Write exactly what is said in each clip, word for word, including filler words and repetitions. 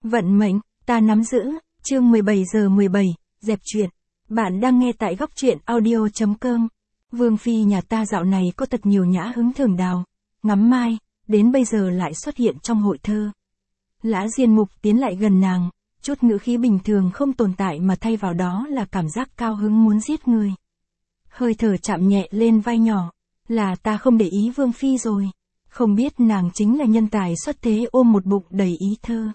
Vận mệnh, ta nắm giữ, chương mười bảy giờ mười bảy, dẹp chuyện. Bạn đang nghe tại góc truyện audio chấm com. Vương phi nhà ta dạo này có thật nhiều nhã hứng thưởng đào, ngắm mai, đến bây giờ lại xuất hiện trong hội thơ. Lã Diên Mục tiến lại gần nàng, chút ngữ khí bình thường không tồn tại mà thay vào đó là cảm giác cao hứng muốn giết người. Hơi thở chạm nhẹ lên vai nhỏ, là ta không để ý Vương phi rồi. Không biết nàng chính là nhân tài xuất thế ôm một bụng đầy ý thơ.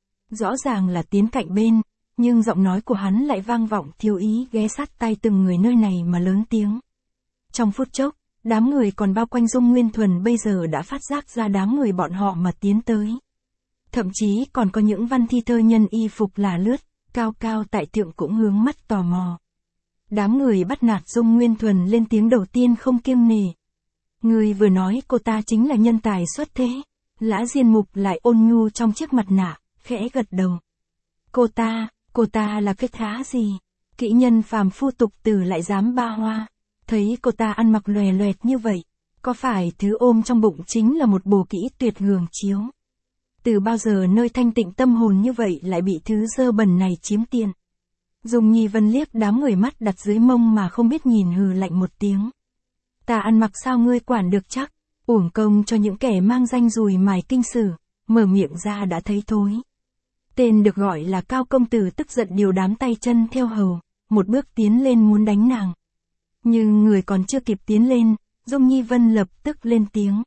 Rõ ràng là tiến cạnh bên, nhưng giọng nói của hắn lại vang vọng thiếu ý ghé sát tai từng người nơi này mà lớn tiếng. Trong phút chốc, đám người còn bao quanh Dung Nguyên Thuần bây giờ đã phát giác ra đám người bọn họ mà tiến tới. Thậm chí còn có những văn thi thơ nhân y phục là lướt, cao cao tại thượng cũng hướng mắt tò mò. Đám người bắt nạt Dung Nguyên Thuần lên tiếng đầu tiên không kiêng nể. Người vừa nói cô ta chính là nhân tài xuất thế. Lã Diên Mục lại ôn nhu trong chiếc mặt nạ, khẽ gật đầu. Cô ta, cô ta là cái thá gì? Kỹ nhân phàm phu tục tử lại dám ba hoa. Thấy cô ta ăn mặc lòe loẹt như vậy, có phải thứ ôm trong bụng chính là một bồ kỹ tuyệt hưởng chiếu? Từ bao giờ nơi thanh tịnh tâm hồn như vậy lại bị thứ dơ bẩn này chiếm tiện? Dung Nhi Vân liếc đám người mắt đặt dưới mông mà không biết nhìn hừ lạnh một tiếng. Ta ăn mặc sao ngươi quản được chắc, uổng công cho những kẻ mang danh dùi mài kinh sử, mở miệng ra đã thấy thối. Tên được gọi là Cao công tử tức giận điều đám tay chân theo hầu, một bước tiến lên muốn đánh nàng. Nhưng người còn chưa kịp tiến lên, Dung Nhi Vân lập tức lên tiếng.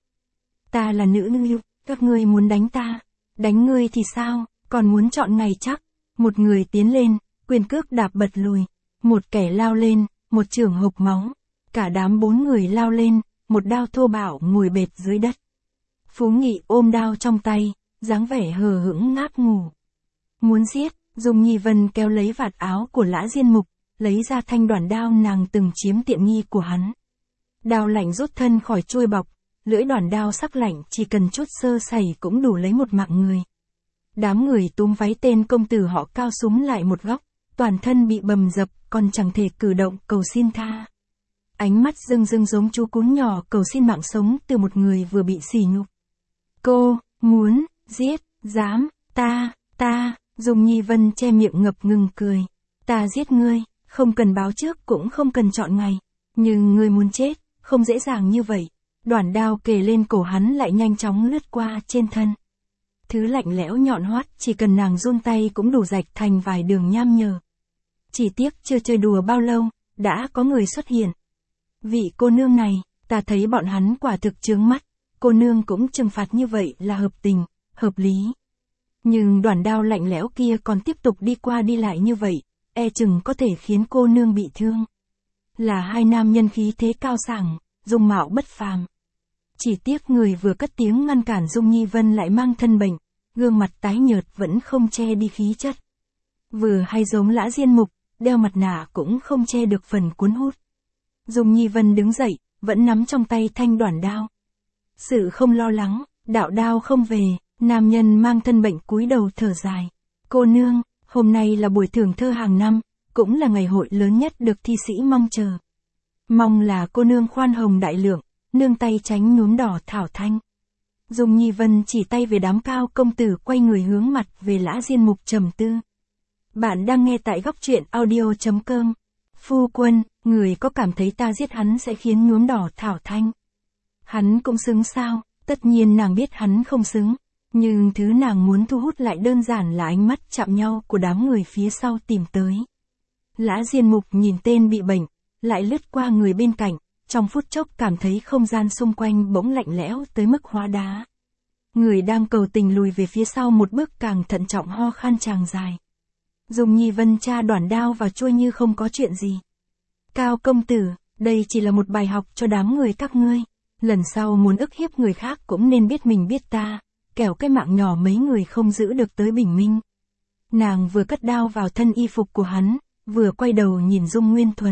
Ta là nữ ngưu, các ngươi muốn đánh ta, đánh ngươi thì sao, còn muốn chọn ngày chắc. Một người tiến lên, quyền cước đạp bật lùi, một kẻ lao lên, một chưởng hộc máu. Cả đám bốn người lao lên, một đao thô bạo ngồi bệt dưới đất. Phú Nghị ôm đao trong tay, dáng vẻ hờ hững ngáp ngủ. Muốn giết, Dung Nhi Vân kéo lấy vạt áo của Lã Diên Mục, lấy ra thanh đoản đao nàng từng chiếm tiện nghi của hắn. Đao lạnh rút thân khỏi chuôi bọc, lưỡi đoản đao sắc lạnh chỉ cần chút sơ sẩy cũng đủ lấy một mạng người. Đám người túm váy tên công tử họ Cao súng lại một góc, toàn thân bị bầm dập, còn chẳng thể cử động cầu xin tha. Ánh mắt rưng rưng giống chú cún nhỏ cầu xin mạng sống từ một người vừa bị sỉ nhục. Cô, muốn, giết, dám, ta, ta, Dung Nhi Vân che miệng ngập ngừng cười. Ta giết ngươi, không cần báo trước cũng không cần chọn ngày. Nhưng ngươi muốn chết, không dễ dàng như vậy. Đoản đao kề lên cổ hắn lại nhanh chóng lướt qua trên thân. Thứ lạnh lẽo nhọn hoắt chỉ cần nàng run tay cũng đủ rạch thành vài đường nham nhở. Chỉ tiếc chưa chơi đùa bao lâu, đã có người xuất hiện. Vị cô nương này, ta thấy bọn hắn quả thực chướng mắt, cô nương cũng trừng phạt như vậy là hợp tình, hợp lý. Nhưng đoản đao lạnh lẽo kia còn tiếp tục đi qua đi lại như vậy, e chừng có thể khiến cô nương bị thương. Là hai nam nhân khí thế cao sảng, dung mạo bất phàm. Chỉ tiếc người vừa cất tiếng ngăn cản Dung Nhi Vân lại mang thân bệnh, gương mặt tái nhợt vẫn không che đi khí chất. Vừa hay giống Lã Diên Mục, đeo mặt nạ cũng không che được phần cuốn hút. Dung Nhi Vân đứng dậy, vẫn nắm trong tay thanh đoản đao. Sự không lo lắng, đạo đao không về, nam nhân mang thân bệnh cúi đầu thở dài. Cô nương, hôm nay là buổi thưởng thơ hàng năm, cũng là ngày hội lớn nhất được thi sĩ mong chờ. Mong là cô nương khoan hồng đại lượng, nương tay tránh nhuốm đỏ thảo thanh. Dung Nhi Vân chỉ tay về đám Cao công tử quay người hướng mặt về Lã Diên Mục trầm tư. Bạn đang nghe tại góc truyện audio chấm com. Phu quân, người có cảm thấy ta giết hắn sẽ khiến nhuốm đỏ thảo thanh? Hắn cũng xứng sao? Tất nhiên nàng biết hắn không xứng. Nhưng thứ nàng muốn thu hút lại đơn giản là ánh mắt chạm nhau của đám người phía sau tìm tới. Lã Diên Mục nhìn tên bị bệnh, lại lướt qua người bên cạnh, trong phút chốc cảm thấy không gian xung quanh bỗng lạnh lẽo tới mức hóa đá. Người đang cầu tình lùi về phía sau một bước càng thận trọng ho khan tràng dài. Dung Nhi Vân tra đoản đao vào chuôi như không có chuyện gì. Cao công tử, đây chỉ là một bài học cho đám người các ngươi. Lần sau muốn ức hiếp người khác cũng nên biết mình biết ta, kẻo cái mạng nhỏ mấy người không giữ được tới bình minh. Nàng vừa cất đao vào thân y phục của hắn, vừa quay đầu nhìn Dung Nguyên Thuần.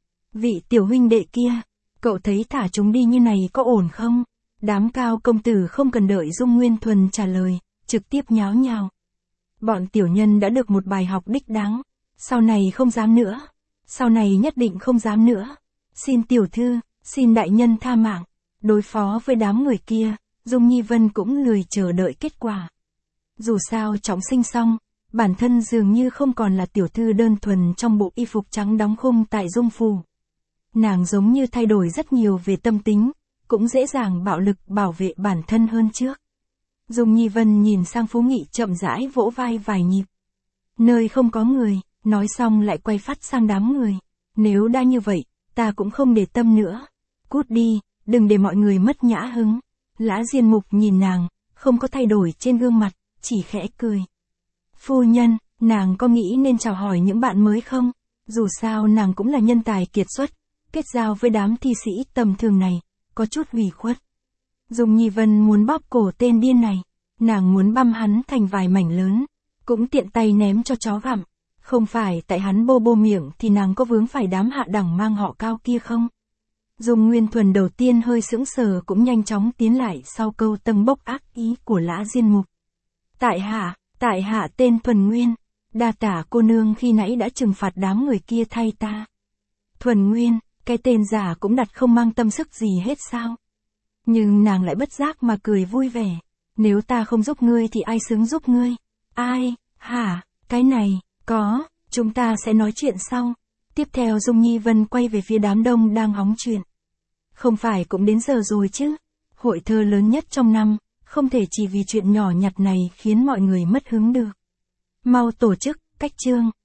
Vị tiểu huynh đệ kia, cậu thấy thả chúng đi như này có ổn không? Đám Cao công tử không cần đợi Dung Nguyên Thuần trả lời, trực tiếp nháo nhào. Bọn tiểu nhân đã được một bài học đích đáng, sau này không dám nữa, sau này nhất định không dám nữa. Xin tiểu thư, xin đại nhân tha mạng. Đối phó với đám người kia, Dung Nhi Vân cũng lười chờ đợi kết quả. Dù sao trọng sinh xong, bản thân dường như không còn là tiểu thư đơn thuần trong bộ y phục trắng đóng khung tại Dung Phủ. Nàng giống như thay đổi rất nhiều về tâm tính, cũng dễ dàng bạo lực bảo vệ bản thân hơn trước. Dung Nhi Vân nhìn sang Phú Nghị chậm rãi vỗ vai vài nhịp. Nơi không có người, nói xong lại quay phát sang đám người. Nếu đã như vậy, ta cũng không để tâm nữa. Cút đi, đừng để mọi người mất nhã hứng. Lã Diên Mục nhìn nàng, không có thay đổi trên gương mặt, chỉ khẽ cười. Phu nhân, nàng có nghĩ nên chào hỏi những bạn mới không? Dù sao nàng cũng là nhân tài kiệt xuất, kết giao với đám thi sĩ tầm thường này, có chút ủy khuất. Dung Nhi Vân muốn bóp cổ tên điên này, nàng muốn băm hắn thành vài mảnh lớn, cũng tiện tay ném cho chó gặm. Không phải tại hắn bô bô miệng thì nàng có vướng phải đám hạ đẳng mang họ cao kia không? Dung Nguyên Thuần đầu tiên hơi sững sờ cũng nhanh chóng tiến lại sau câu tâng bốc ác ý của Lã Diên Mục. Tại hạ, tại hạ tên Thuần Nguyên, đa tả cô nương khi nãy đã trừng phạt đám người kia thay ta. Thuần Nguyên, cái tên giả cũng đặt không mang tâm sức gì hết sao? Nhưng nàng lại bất giác mà cười vui vẻ. Nếu ta không giúp ngươi thì ai xứng giúp ngươi? Ai, hả, cái này, có, chúng ta sẽ nói chuyện sau. Tiếp theo Dung Nhi Vân quay về phía đám đông đang hóng chuyện. Không phải cũng đến giờ rồi chứ? Hội thơ lớn nhất trong năm, không thể chỉ vì chuyện nhỏ nhặt này khiến mọi người mất hứng được. Mau tổ chức, cách chương.